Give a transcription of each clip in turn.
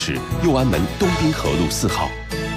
是右安门东滨河路4号。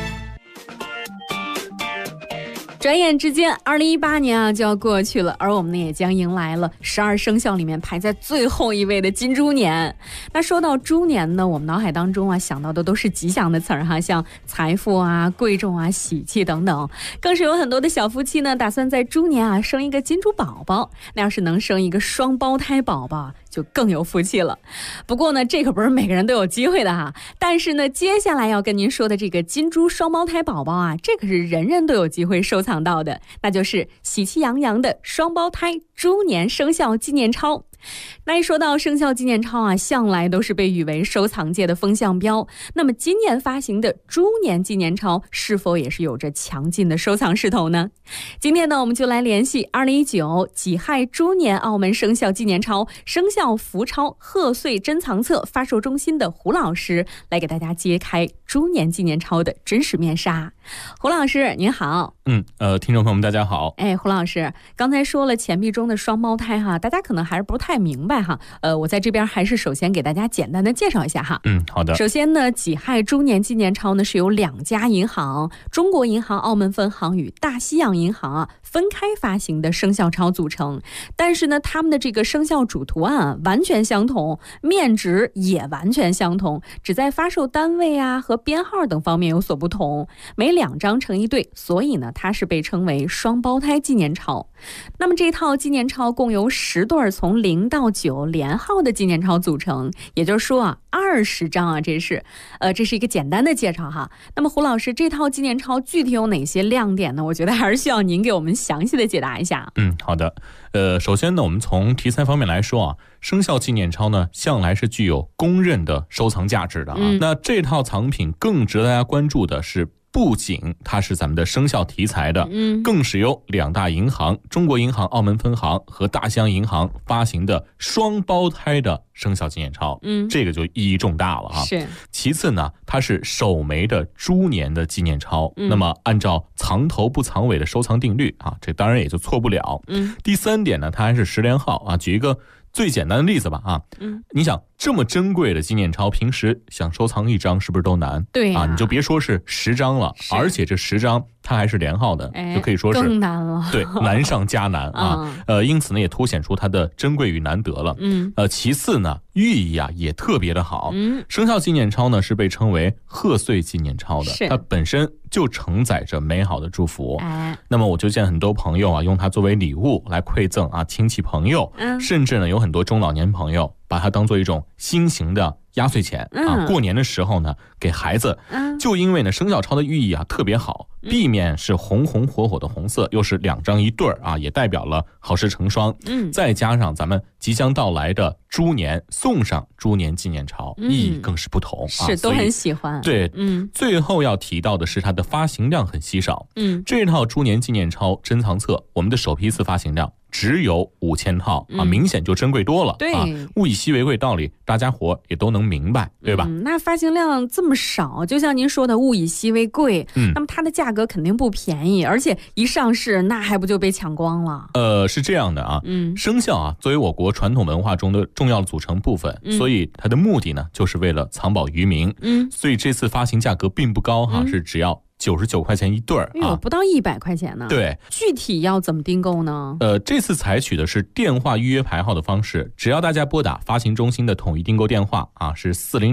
转眼之间2018年就要过去了，而我们呢也将迎来了12生肖里面排在最后一位的金猪年。那说到猪年呢，我们脑海当中想到的都是吉祥的词儿像财富贵重喜气等等，更是有很多的小夫妻呢打算在猪年生一个金猪宝宝。那要是能生一个双胞胎宝宝就更有福气了。不过呢，这可不是每个人都有机会的但是呢，接下来要跟您说的这个金猪双胞胎宝宝这可是人人都有机会收藏到的，那就是喜气洋洋的双胞胎猪年生肖纪念钞。那一说到生肖纪念钞向来都是被誉为收藏界的风向标。那么今年发行的猪年纪念钞是否也是有着强劲的收藏势头呢？今天呢，我们就来联系2019己亥猪年澳门生肖纪念钞生肖福钞贺岁珍藏册发售中心的胡老师，来给大家揭开猪年纪念钞的真实面纱。胡老师您好。 听众朋友们大家好。 胡老师，刚才说了钱币中的双胞胎大家可能还是不太明白我在这边还是首先给大家简单的介绍一下好的。 首先呢，己亥猪年纪念钞呢是由2家银行中国银行澳门分行与大西洋银行分开发行的生肖钞组成，但是呢，他们的这个生肖主图案完全相同，面值也完全相同，只在发售单位和编号等方面有所不同，每2张成一对，所以呢，它是被称为双胞胎纪念钞。那么这套纪念钞共由10对从0到9连号的纪念钞组成，也就是说20张这是一个简单的介绍那么胡老师，这套纪念钞具体有哪些亮点呢？我觉得还是需要您给我们详细的解答一下。 好的。首先呢，我们从题材方面来说生肖纪念钞呢向来是具有公认的收藏价值的那这套藏品更值得大家关注的是，不仅它是咱们的生肖题材的，更是由2大银行中国银行澳门分行和大西洋银行发行的双胞胎的生肖纪念钞，这个就意义重大了是。 其次呢，它是首枚的猪年的纪念钞，那么按照藏头不藏尾的收藏定律这当然也就错不了。第3点呢，它还是10连号举一个最简单的例子吧你想这么珍贵的纪念钞，平时想收藏1张是不是都难？ 对你就别说是10张了，而且这10张它还是连号的，就可以说是更难了。 对，难上加难因此呢，也凸显出它的珍贵与难得了。其次呢，寓意也特别的好。生肖纪念钞呢是被称为贺岁纪念钞的，它本身就承载着美好的祝福。那么我就见很多朋友用它作为礼物来馈赠亲戚朋友，甚至呢有很多中老年朋友把它当做一种新型的压岁钱过年的时候呢给孩子。就因为呢生肖钞的寓意特别好，地面是红红火火的红色，又是2张一对也代表了好事成双。再加上咱们即将到来的猪年，送上猪年纪念钞，意义更是不同是都很喜欢。 对，最后要提到的是它的发行量很稀少。这套猪年纪念钞珍藏册，我们的首批次发行量只有5000套明显就珍贵多了。 对物以稀为贵道理大家伙也都能明白，对吧？ 那发行量这么少，就像您说的物以稀为贵，那么它的价格肯定不便宜，而且一上市那还不就被抢光了？ 是这样的生肖作为我国传统文化中的重要的组成部分，所以它的目的呢就是为了藏宝于民。所以这次发行价格并不高是只要99块钱一对不到100块钱呢。 对， 具体要怎么订购呢？ 这次采取的是电话预约排号的方式，只要大家拨打发行中心的统一订购电话是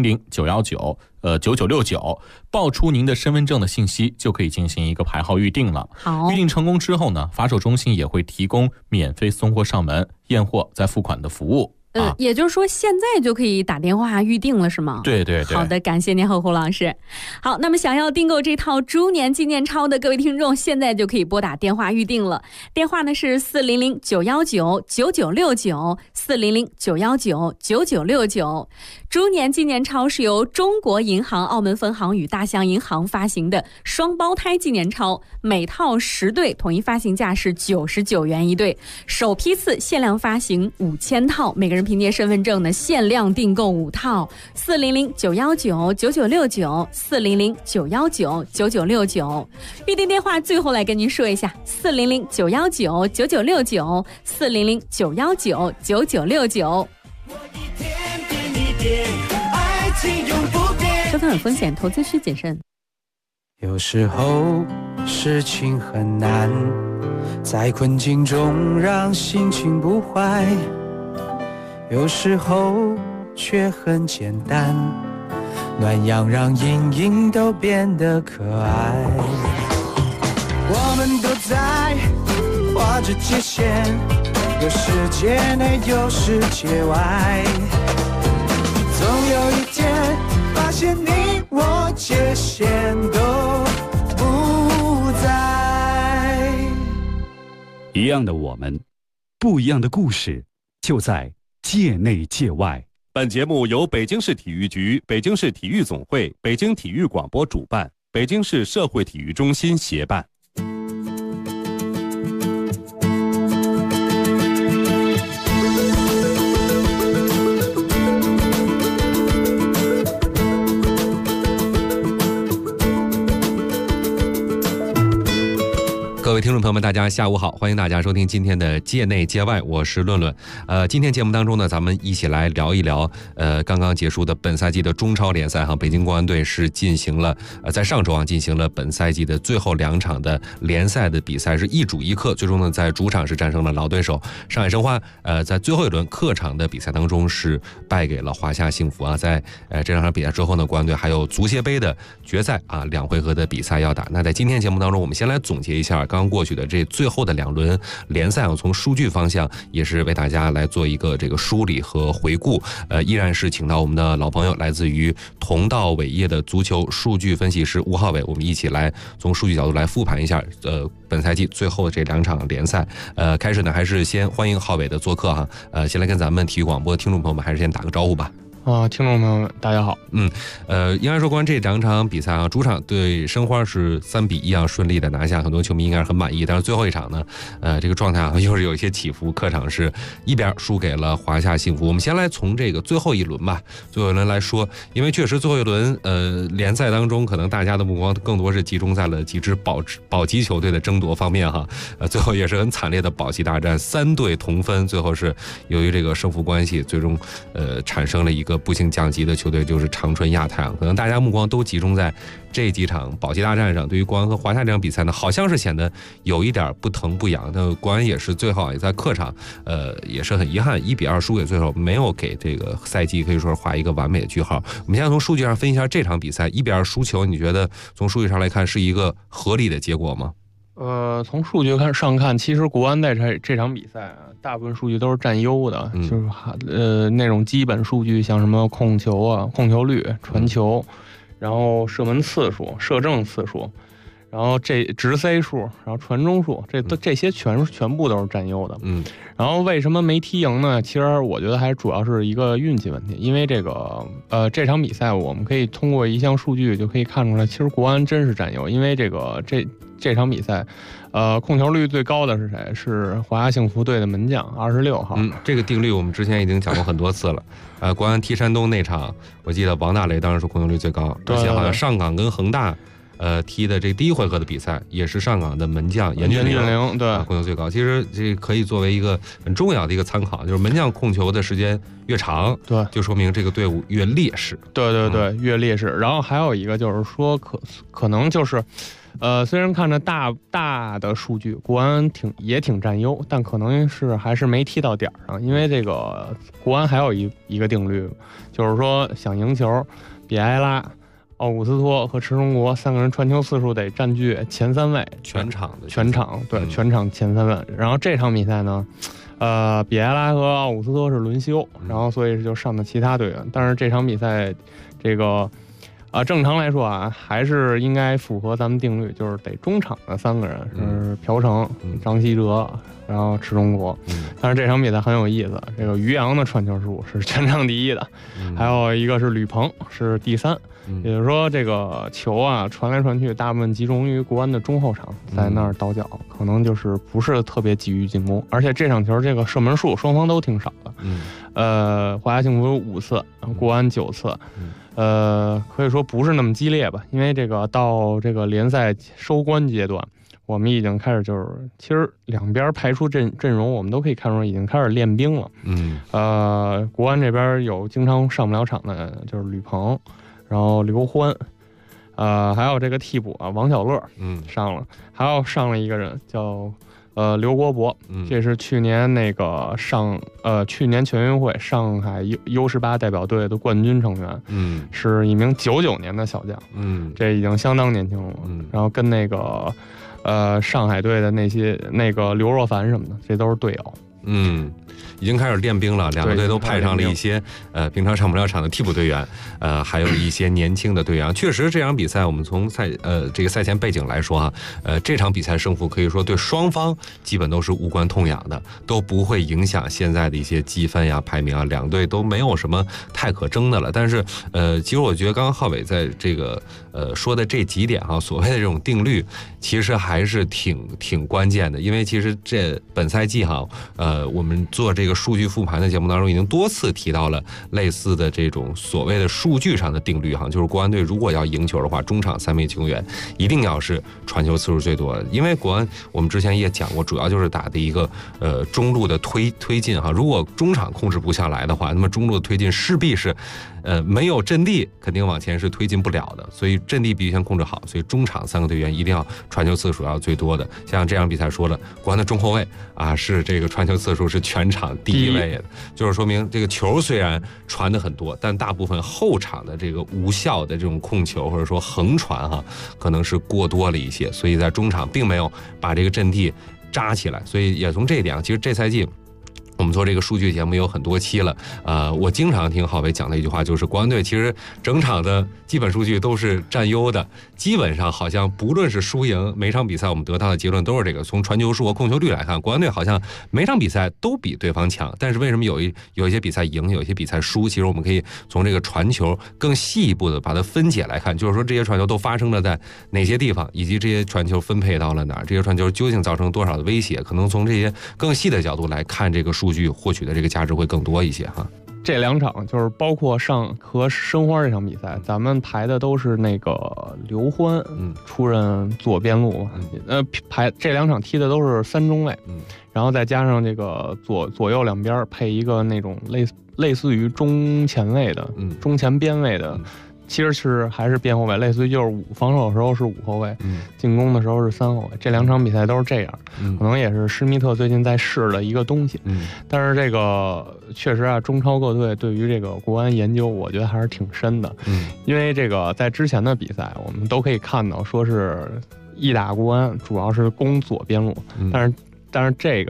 400-919-9969，报出您的身份证的信息，就可以进行一个排号预定了。 好， 预定成功之后呢，发售中心也会提供免费送货上门、验货再付款的服务。 也就是说现在就可以打电话预定了是吗？ 对对对。 好的，感谢您胡老师。好，那么想要订购这套猪年纪念钞的各位听众，现在就可以拨打电话预定了。电话呢是400-919-9969 400-919-9969。猪年纪念钞是由中国银行澳门分行与大西洋银行发行的双胞胎纪念钞，每套10对，统一发行价是99元一对，首批次限量发行5000套，每个人凭借身份证呢限量订购5套。400-919-9969 400-919-9969。预订电话最后来跟您说一下，400-919-9969 400-919-9969。 我一天变一变，爱情永不变。 收听有风险，投资需谨慎。 有时候事情很难，在困境中让心情不坏，有时候却很简单，暖阳让阴影都变得可爱。我们都在画着界限，有世界内有世界外，总有一天发现你我界限都不在。 一样的我们，不一样的故事，就在界内界外。 本节目由北京市体育局、北京市体育总会、北京体育广播主办，北京市社会体育中心协办。 各位听众朋友们，大家下午好，欢迎大家收听今天的界内界外，我是论论。今天节目当中呢，咱们一起来聊一聊刚刚结束的本赛季的中超联赛哈。北京国安队是进行了在上周进行了本赛季的最后2场的联赛的比赛，是一主一客，最终呢在主场是战胜了老对手上海申花。在最后一轮客场的比赛当中是败给了华夏幸福啊。在这2场比赛之后呢，国安队还有足协杯的决赛2回合的比赛要打。那在今天节目当中，我们先来总结一下刚过去的这最后的2轮联赛从数据方向也是为大家来做一个这个梳理和回顾。依然是请到我们的老朋友，来自于同道伟业的足球数据分析师吴浩伟，我们一起来从数据角度来复盘一下本赛季最后这2场联赛。开始呢，还是先欢迎浩伟的做客哈。先来跟咱们体育广播的听众朋友们还是先打个招呼吧。 听众朋友们大家好。 应该说关于这2场比赛主场对申花是3-1顺利的拿下，很多球迷应该是很满意。但是最后一场呢，这个状态又是有一些起伏，客场是1边输给了华夏幸福。我们先来从这个最后一轮吧，最后一轮来说，因为确实最后一轮联赛当中，可能大家的目光更多是集中在了几支保级球队的争夺方面哈。最后也是很惨烈的保级大战，3队同分，最后是由于这个胜负关系，最终产生了一个不幸降级的球队，就是长春亚泰。可能大家目光都集中在这几场保级大战上。对于国安和华夏这场比赛呢，好像是显得有一点不疼不痒。那国安也是最后也在客场也是很遗憾1-2输给对手，没有给这个赛季可以说画一个完美的句号。我们现在从数据上分析一下这场比赛1-2输球，你觉得从数据上来看是一个合理的结果吗？ 从数据上看，其实国安在这场比赛大部分数据都是占优的，就是那种基本数据，像什么控球控球率、传球，然后射门次数、射正次数，然后这直塞数，然后传中数，这些全部都是占优的。然后为什么没踢赢呢？其实我觉得还主要是一个运气问题，因为这场比赛我们可以通过一项数据就可以看出来，其实国安真是占优，因为这场比赛，控球率最高的是谁？是华夏幸福队的门将26号。 这个定律我们之前已经讲过很多次了。国安踢山东那场，我记得王大雷当时是控球率最高，而且好像上港跟恒大踢的这第1回合的比赛，也是上港的门将严俊凌对控球最高。其实这可以作为一个很重要的一个参考，就是门将控球的时间越长，对，就说明这个队伍越劣势。对， 越劣势。然后还有一个就是说，可能就是。虽然看着大的数据，国安也挺占优，但可能是还是没踢到点上，因为这个国安还有一个定律，就是说想赢球，比埃拉、奥古斯托和池中国3个人传球次数得占据前3位，全场前3位。然后这场比赛呢，比埃拉和奥古斯托是轮休，然后所以就上的其他队员。但是这场比赛这个。正常来说还是应该符合咱们定律，就是得中场的3个人是朴成、张稀哲，然后池中国。但是这场比赛很有意思，这个于洋的传球数是全场第1的，还有一个是吕鹏是第3。也就是说，这个球传来传去，大部分集中于国安的中后场，在那儿倒脚，可能就是不是特别急于进攻。而且这场球这个射门数双方都挺少的，华夏幸福有5次，国安9次。可以说不是那么激烈吧，因为到这个联赛收官阶段，我们已经开始其实两边排出阵容，我们都可以看出已经开始练兵了。国安这边有经常上不了场的，就是吕鹏， 然后刘欢，还有这个替补啊王小乐，上了，还有上了一个人叫刘国博，这是去年那个去年全运会上海 U18代表队的冠军成员，是一名99年的小将，这已经相当年轻了，然后跟那个上海队的那个刘若凡什么的，这都是队友， 已经开始练兵了，两个队都派上了一些平常上不了场的替补队员，还有一些年轻的队员。确实，这场比赛我们从这个赛前背景来说啊，这场比赛胜负可以说对双方基本都是无关痛痒的，都不会影响现在的一些积分呀、排名啊，两队都没有什么太可争的了。但是其实我觉得刚刚浩伟在这个说的这几点哈，所谓的这种定律，其实还是挺关键的，因为其实这本赛季哈，我们做这个数据复盘的节目当中已经多次提到了类似的这种所谓的数据上的定律哈，就是国安队如果要赢球的话，中场3名球员一定要是传球次数最多的，因为国安我们之前也讲过，主要就是打的一个中路的推进哈，如果中场控制不下来的话，那么中路的推进势必是没有阵地肯定往前是推进不了的，所以阵地必须先控制好，所以中场3个队员一定要传球次数要最多的。像这场比赛说了，国安的中后卫啊是这个传球次数是全场第一位的，就是说明这个球虽然传的很多，但大部分后场的这个无效的这种控球或者说横传哈，可能是过多了一些，所以在中场并没有把这个阵地扎起来，所以也从这一点啊，其实这赛季我们做这个数据节目有很多期了，我经常听浩伟讲的一句话就是，国安队其实整场的基本数据都是占优的，基本上好像不论是输赢，每场比赛我们得到的结论都是这个。从传球数和控球率来看，国安队好像每场比赛都比对方强，但是为什么有一些比赛赢，有一些比赛输？其实我们可以从这个传球更细一步的把它分解来看，就是说这些传球都发生了在哪些地方，以及这些传球分配到了哪儿，这些传球究竟造成多少的威胁？可能从这些更细的角度来看，这个数据获取的这个价值会更多一些哈。 这2场就是包括和申花这场比赛，咱们排的都是那个刘欢出任左边路，这2场踢的都是3中卫，然后再加上这个左右两边配一个那种类似于中前卫的，中前边卫的。其实还是边后卫，类似于就是防守的时候是5后卫，进攻的时候是3后卫。这2场比赛都是这样，可能也是施密特最近在试的一个东西。但是这个确实啊，中超各队对于这个国安研究，我觉得还是挺深的。因为这个在之前的比赛，我们都可以看到，说是一打国安主要是攻左边路，但是这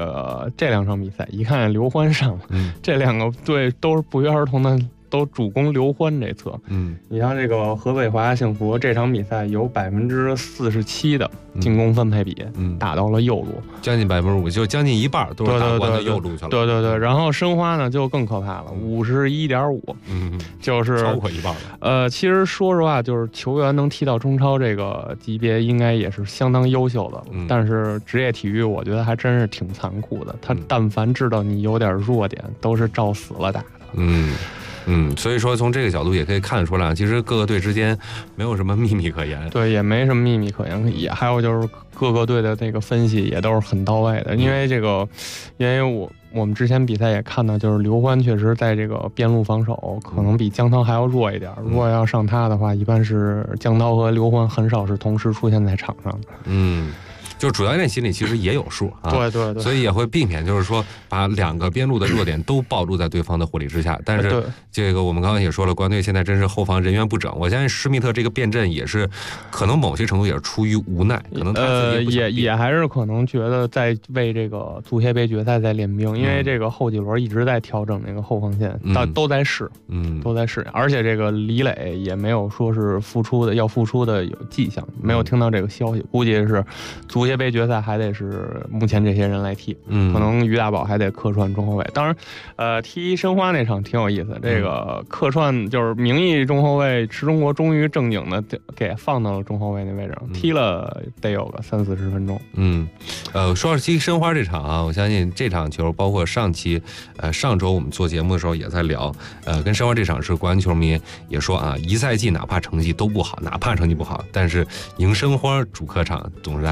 2场比赛一看刘欢上了，这2个队都是不约而同的。都主攻刘欢这侧，你像这个河北华夏幸福这场比赛有47%的进攻分配比，打到了右路， 将近5%，就将近一半都是打关的右路去了。 对，然后申花呢就更可怕了，51.5%，就是超过一半了。 其实说实话，就是球员能踢到中超这个级别，应该也是相当优秀的。但是职业体育，我觉得还真是挺残酷的。他但凡知道你有点弱点，都是照死了打的。 所以说从这个角度也可以看得出来，其实各个队之间没有什么秘密可言。 对，也没什么秘密可言，也还有就是各个队的这个分析也都是很到位的。因为我们之前比赛也看到，就是刘欢确实在这个边路防守可能比江涛还要弱一点。如果要上他的话，一般是江涛和刘欢很少是同时出现在场上的。 就是主教练心里其实也有数啊， 对， 所以也会避免就是说把2个边路的弱点都暴露在对方的火力之下。但是这个我们刚刚也说了，国安队现在真是后防人员不整，我相信施密特这个变阵也是可能某些程度也是出于无奈，可能他自己也还是可能觉得在为这个足协杯决赛在练兵，因为这个后几轮一直在调整那个后防线，都在试，都在试，而且这个李磊也没有说是要复出的有迹象，没有听到这个消息，估计是足协杯决赛还得是目前这些人来踢，可能于大宝还得客串中后卫。当然，踢申花那场挺有意思，这个客串就是名义中后卫池中国终于正经的给放到了中后卫那位置上，踢了得有个30-40分钟。 说到踢申花这场啊，我相信这场球包括上周我们做节目的时候也在聊，跟申花这场是国安球迷也说啊，一赛季哪怕成绩都不好，但是赢申花主客场总是大家最看重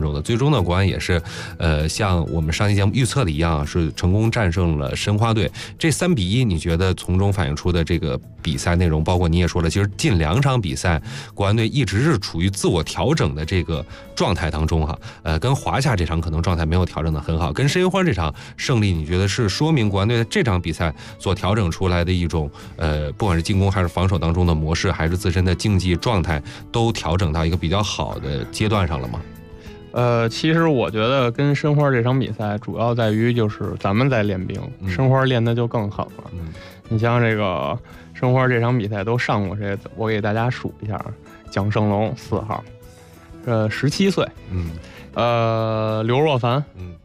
手的。最终呢，国安也是像我们上期节目预测的一样，是成功战胜了申花队。这3-1，你觉得从中反映出的这个比赛内容，包括你也说了，其实近2场比赛国安队一直是处于自我调整的这个状态当中哈。跟华夏这场可能状态没有调整的很好，跟申花这场胜利，你觉得是说明国安队这场比赛所调整出来的一种不管是进攻还是防守当中的模式，还是自身的竞技状态，都调整到一个比较好的阶段上了吗？ 其实我觉得跟申花这场比赛主要在于就是咱们在练兵，申花练的就更狠了。你像这个申花这场比赛都上过谁？我给大家数一下：蒋胜龙4号，17岁，刘若凡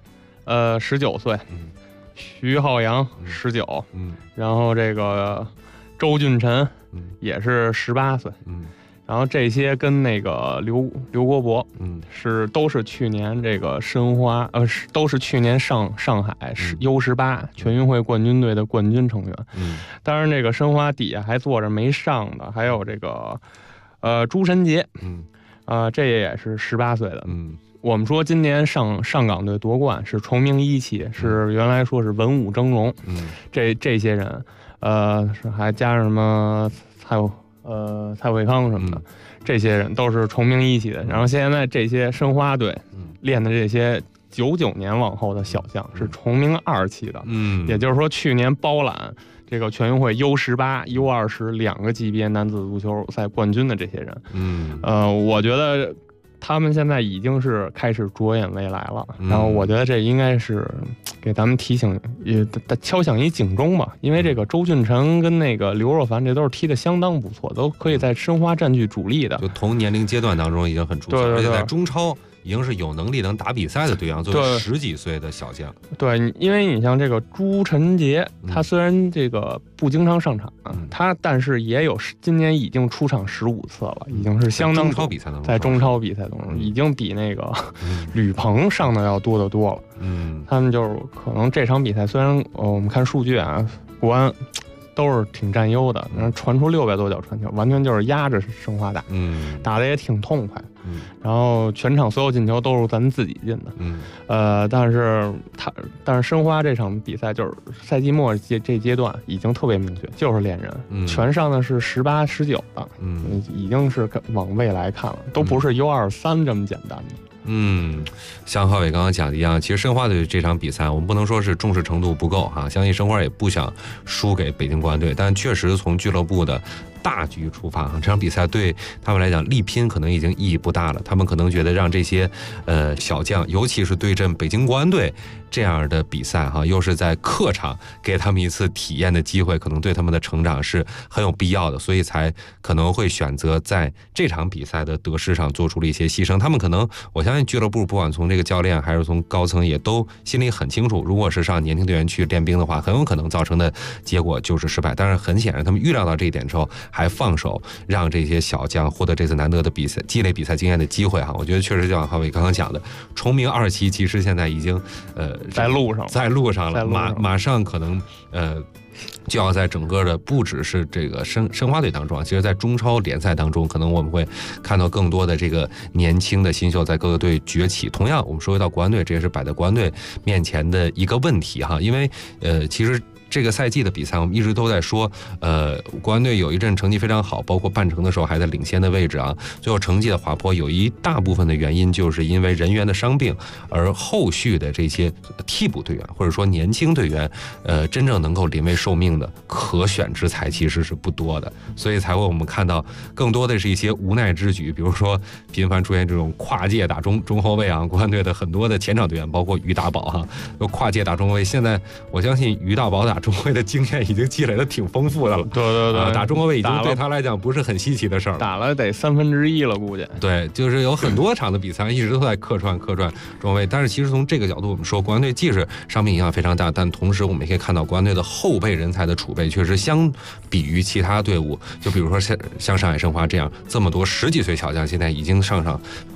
，19岁，徐浩洋19，然后这个周俊辰也是18岁，然后这些跟那个刘国博，都是去年这个申花，都是去年上海U18全运会冠军队的冠军成员。当然这个申花底下还坐着没上的，还有这个朱晨杰，这也是18岁的。我们说今年上港队夺冠是崇明一期，是原来说是文武峥嵘，这些人，还加上什么蔡伟康什么的，这些人都是崇明一期的。然后现在这些申花队练的这些99年往后的小将是崇明2期的，也就是说去年包揽这个全运会 U18、U20 2个级别男子足球赛冠军的这些人，我觉得他们现在已经是开始着眼未来了。然后我觉得这应该是给咱们提醒，也敲响一警钟吧。因为这个周俊辰跟那个刘若凡，这都是踢得相当不错，都可以在申花占据主力的。 就同年龄阶段当中已经很出色，而且在中超已经是有能力能打比赛的队员，作为10几岁的小将。 对，因为你像这个朱晨杰，他虽然这个不经常上场，但是也有今年已经出场15次了，已经是相当中超比赛当中， 在中超比赛当中已经比那个吕鹏上的要多得多了。他们就是可能这场比赛虽然我们看数据啊，国安都是挺占优的，然后传出600多脚传球，完全就是压着申花打，打得也挺痛快，然后全场所有进球都是咱自己进的，但是申花这场比赛就是赛季末这阶段已经特别明确，就是练人，全上的是18、19的，已经是往未来看了，都不是 U23这么简单的。 像浩伟刚刚讲的一样，其实申花队这场比赛我们不能说是重视程度不够哈，相信申花也不想输给北京国安队，但确实从俱乐部的大局出发，这场比赛对他们来讲力拼可能已经意义不大了，他们可能觉得让这些小将，尤其是对阵北京国安队这样的比赛哈，又是在客场给他们一次体验的机会，可能对他们的成长是很有必要的，所以才可能会选择在这场比赛的得失上做出了一些牺牲。他们可能，我相信俱乐部不管从这个教练还是从高层也都心里很清楚，如果是让年轻队员去练兵的话，很有可能造成的结果就是失败。但是很显然他们预料到这一点之后，还放手让这些小将获得这次难得的比赛积累比赛经验的机会哈。我觉得确实就像浩伟刚刚讲的，崇明2期其实现在已经在路上了， 马上可能就要在整个的不只是这个申花队当中啊，其实在中超联赛当中，可能我们会看到更多的这个年轻的新秀在各个队崛起。同样，我们说回到国安队，这也是摆在国安队面前的一个问题哈，因为其实这个赛季的比赛，我们一直都在说，国安队有一阵成绩非常好，包括半程的时候还在领先的位置啊。最后成绩的滑坡，有一大部分的原因就是因为人员的伤病，而后续的这些替补队员或者说年轻队员，真正能够临危受命的可选之才其实是不多的，所以才会我们看到更多的是一些无奈之举，比如说频繁出现这种跨界打中后卫啊，国安队的很多的前场队员，包括于大宝哈，都跨界打中后卫。现在我相信于大宝打中后卫的经验已经积累的挺丰富的了， 对， 打中后卫已经对他来讲不是很稀奇的事儿， 打了得1/3了，估计。 对，就是有很多场的比赛一直都在客串中后卫，但是其实从这个角度我们说，国安队既是伤病影响非常大，但同时我们也可以看到国安队的后备人才的储备确实相比于其他队伍，就比如说像上海申花这样这么多10几岁小将，现在已经上场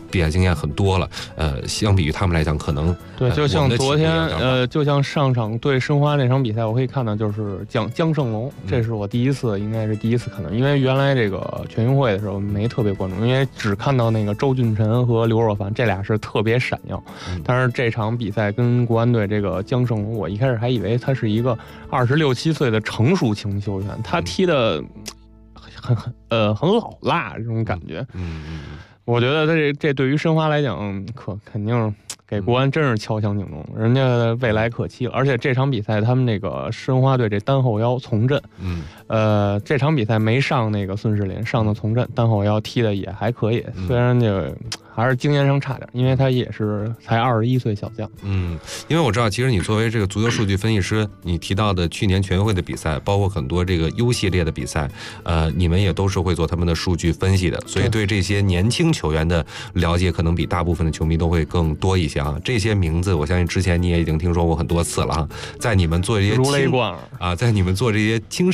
比赛经验很多了，相比于他们来讲，可能对，就像昨天就像上场对申花那场比赛，我可以看到就是江胜龙，这是我应该是第一次看到，因为原来这个全运会的时候没特别关注，因为只看到那个周俊辰和刘若凡这俩是特别闪耀，但是这场比赛跟国安队这个江胜龙，我一开始还以为他是一个26、27岁的成熟型球员，他踢的很老辣这种感觉，我觉得这对于申花来讲，肯定给国安真是敲响警钟，人家未来可期了。而且这场比赛他们那个申花队这单后腰从振，这场比赛没上那个孙世林，上的从振，单后腰踢的也还可以，虽然这个还是经验上差点，因为他也是才21岁小将。 因为我知道，其实你作为这个足球数据分析师，你提到的去年全运会的比赛，包括很多这个 U 系列的比赛，你们也都是会做他们的数据分析的，所以对这些年轻球员的了解，可能比大部分的球迷都会更多一些啊。这些名字，我相信之前你也已经听说过很多次了哈。在你们做这些如雷贯耳啊，在你们做这些青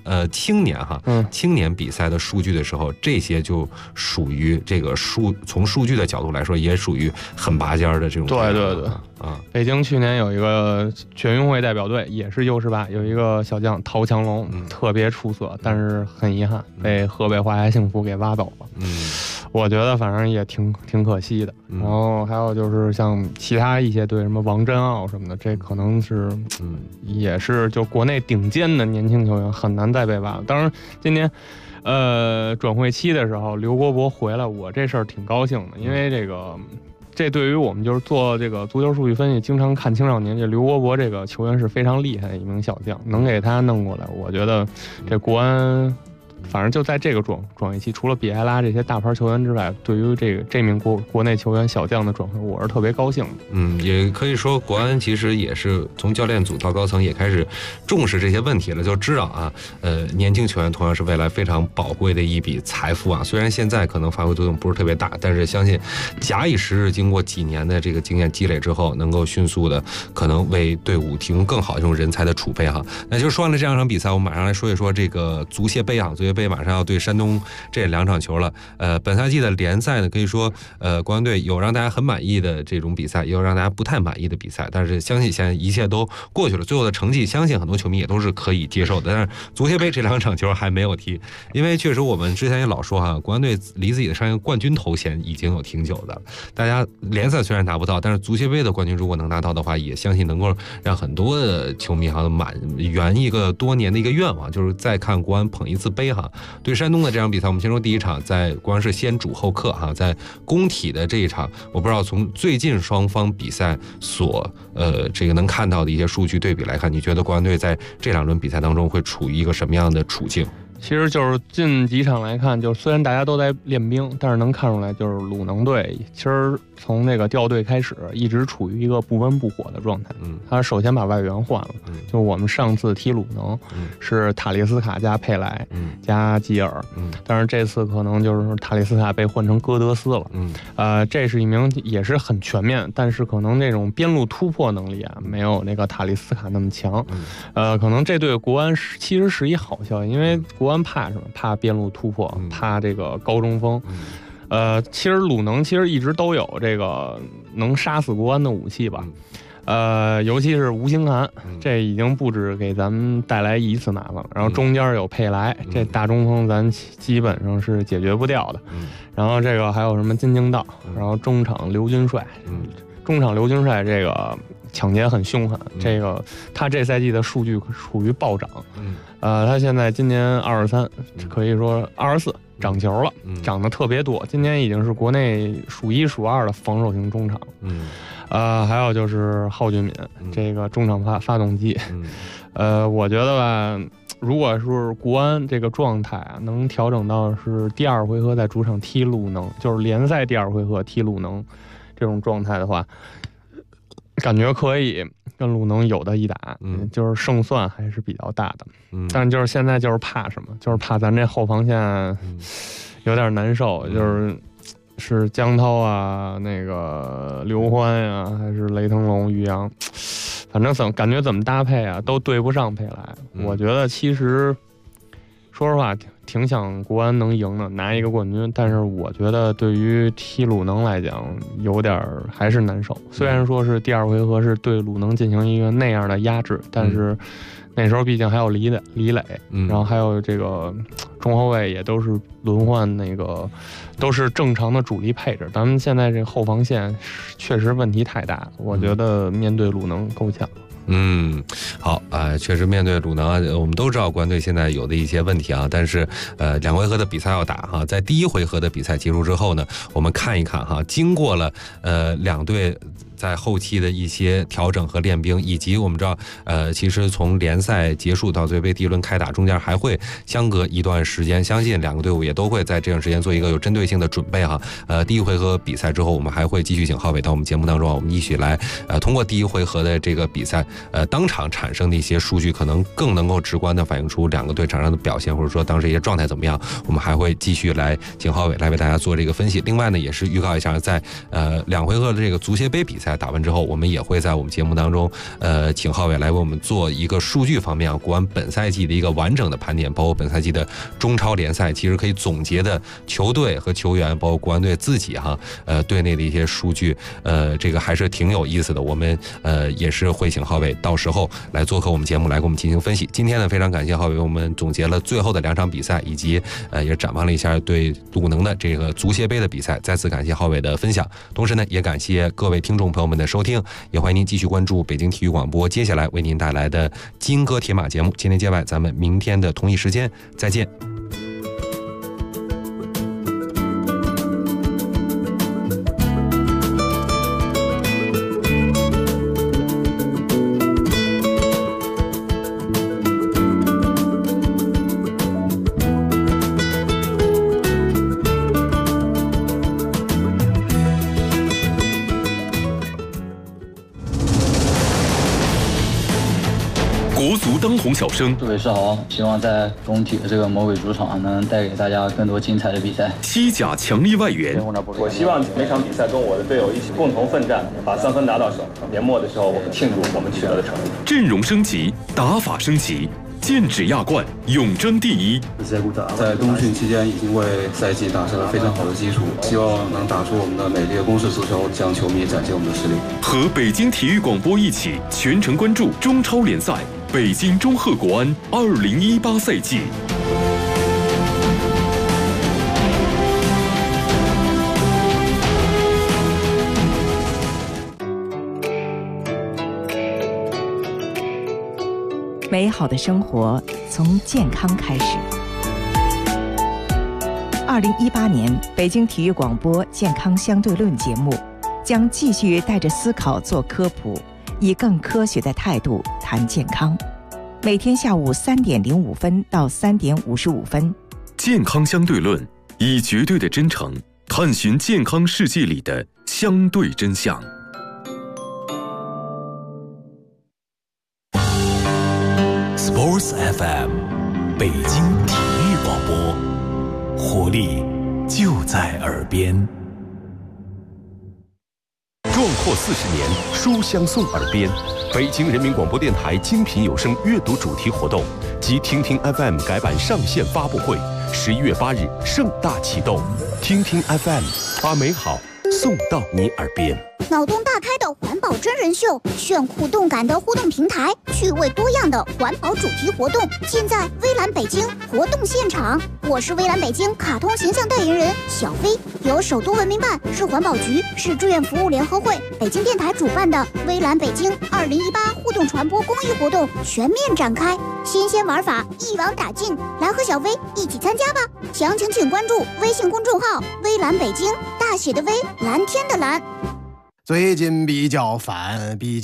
年比赛的数据的时候，这些就属于这个从数据的角度来说，也属于很拔尖的这种。 对啊，北京去年有一个全运会代表队，也是 U18，有一个小将陶强龙，特别出色，但是很遗憾被河北华夏幸福给挖走了。我觉得反正也挺可惜的。然后还有就是像其他一些队，什么王真奥什么的，这可能是也是就国内顶尖的年轻球员，很难再被挖了。当然今年转会期的时候刘国博回来，我这事儿挺高兴的，因为这对于我们就是做这个足球数据分析，经常看青少年，这刘国博这个球员是非常厉害的一名小将，能给他弄过来，我觉得这国安反正就在这个转会期，除了比埃拉这些大牌球员之外，对于这名国内球员小将的转会，我是特别高兴的。 也可以说国安其实也是从教练组到高层也开始重视这些问题了，就知道啊，年轻球员同样是未来非常宝贵的一笔财富啊。虽然现在可能发挥作用不是特别大，但是相信假以时日，经过几年的这个经验积累之后，能够迅速的可能为队伍提供更好这种人才的储备哈。那就说完了这两场比赛，我们马上来说一说这个足协杯啊，足协杯马上要对山东这2场球了。本赛季的联赛呢，可以说国安队有让大家很满意的这种比赛，也有让大家不太满意的比赛，但是相信现在一切都过去了，最后的成绩相信很多球迷也都是可以接受的。但是足协杯这2场球还没有踢，因为确实我们之前也老说哈，国安队离自己的上一个冠军头衔已经有挺久的，大家联赛虽然拿不到，但是足协杯的冠军如果能拿到的话，也相信能够让很多的球迷哈圆一个多年的一个愿望，就是再看国安捧一次杯哈。对山东的这场比赛，我们先说第一场，在国安是先主后客哈，在工体的这一场，我不知道从最近双方比赛所这个能看到的一些数据对比来看，你觉得国安队在这2轮比赛当中会处于一个什么样的处境？ 其实就是近几场来看，就是虽然大家都在练兵，但是能看出来，就是鲁能队其实从那个调队开始，一直处于一个不温不火的状态。他首先把外援换了，就我们上次踢鲁能是塔利斯卡加佩莱加基尔，但是这次可能就是塔利斯卡被换成戈德斯了。这是一名也是很全面，但是可能那种边路突破能力啊，没有那个塔利斯卡那么强。可能这对国安其实是一好消息，因为国安怕什么？怕边路突破，怕这个高中锋。其实鲁能其实一直都有这个能杀死国安的武器吧。尤其是吴兴涵，这已经不止给咱们带来一次麻烦了。然后中间有佩莱，这大中锋咱基本上是解决不掉的。然后这个还有什么金敬道，然后中场刘军帅，这个抢劫很凶狠，这个他这赛季的数据处于暴涨。他现在今年23，可以说24。涨球了，涨得特别多，今年已经是国内数1数2的防守型中场。还有就是郜俊敏，这个中场发动机。我觉得吧，如果是国安这个状态啊，能调整到是第2回合在主场踢鲁能，就是联赛第2回合踢鲁能这种状态的话，感觉可以跟鲁能有的一打，就是胜算还是比较大的。但是就是现在就是怕什么？就是怕咱这后防线有点难受，是江涛啊，那个刘欢呀，还是雷腾龙、于洋，反正感觉怎么搭配啊，都对不上佩莱。我觉得其实说实话挺想国安能赢的，拿一个冠军。但是我觉得对于踢鲁能来讲，有点还是难受。虽然说是第2回合是对鲁能进行一个那样的压制，但是那时候毕竟还有李磊，然后还有这个中后卫也都是轮换，那个都是正常的主力配置。咱们现在这后防线确实问题太大，我觉得面对鲁能够呛。 好确实面对鲁能啊，我们都知道国安队现在有的一些问题啊，但是2回合的比赛要打哈，在第1回合的比赛结束之后呢，我们看一看哈，经过了两队在后期的一些调整和练兵，以及我们知道其实从联赛结束到最杯第1轮开打中间还会相隔一段时间，相信2个队伍也都会在这段时间做一个有针对性的准备哈。第1回合比赛之后，我们还会继续请浩伟到我们节目当中，我们一起来通过第1回合的这个比赛当场产生的一些数据，可能更能够直观的反映出2个队场上的表现，或者说当时一些状态怎么样。我们还会继续来请浩伟来为大家做这个分析。另外呢，也是预告一下，在2回合的这个足协杯比赛打完之后，我们也会在我们节目当中请浩伟来为我们做一个数据方面国安本赛季的一个完整的盘点，包括本赛季的中超联赛其实可以总结的球队和球员，包括国安队自己队内的一些数据，这个还是挺有意思的。我们也是会请浩伟到时候来做客我们节目来给我们进行分析。今天呢，非常感谢浩伟为我们总结了最后的2场比赛，以及也展望了一下对鲁能的这个足协杯的比赛。再次感谢浩伟的分享，同时呢，也感谢各位听众朋友们的收听，也欢迎您继续关注北京体育广播接下来为您带来的金戈铁马节目。今天接外，咱们明天的同一时间再见。 当红小生， 各位是好，希望在工体的这个魔鬼主场能带给大家更多精彩的比赛。 西甲强力外援， 我希望每场比赛跟我的队友一起共同奋战，把3分拿到手。年末的时候，我们庆祝我们取得的成绩。 阵容升级，打法升级，剑指亚冠，永争第一。 在冬训期间，已经为赛季打下了非常好的基础，希望能打出我们的美丽的攻势足球，向球迷展现我们的实力。 和北京体育广播一起全程关注中超联赛。北京中赫国安2018赛季。 美好的生活从健康开始。2018年北京体育广播健康相对论节目将继续带着思考做科普，以更科学的态度谈健康。每天下午3点05分到3点55分。 健康相对论，以绝对的真诚探寻健康世界里的相对真相。 Sports FM， 北京体育广播，活力就在耳边。 壮阔40年，书香送耳边。北京人民广播电台精品有声阅读主题活动及听听 FM 改版上线发布会，11月8日盛大启动。听听 FM， 把美好送到你耳边。 脑洞大开的环保真人秀，炫酷动感的互动平台，趣味多样的环保主题活动，尽在微蓝北京活动现场。我是微蓝北京卡通形象代言人小飞，由首都文明办、市环保局、市志愿服务联合会、北京电台主办的微蓝北京2018互动传播公益活动全面展开，新鲜玩法一网打尽，来和小飞一起参加吧！详情请关注微信公众号微蓝北京，大写的微，蓝天的蓝。 最近比较烦，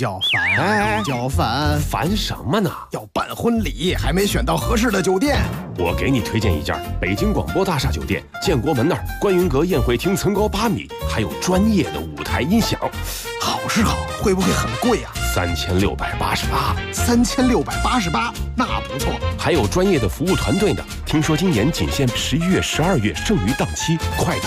烦什么呢？ 要办婚礼，还没选到合适的酒店。 我给你推荐一家北京广播大厦酒店，建国门那儿观云阁宴会厅层高8米，还有专业的舞台音响。 好是好，会不会很贵啊 ？3688。 3688，那不错。 还有专业的服务团队呢。听说今年仅限11月、12月剩余档期，快打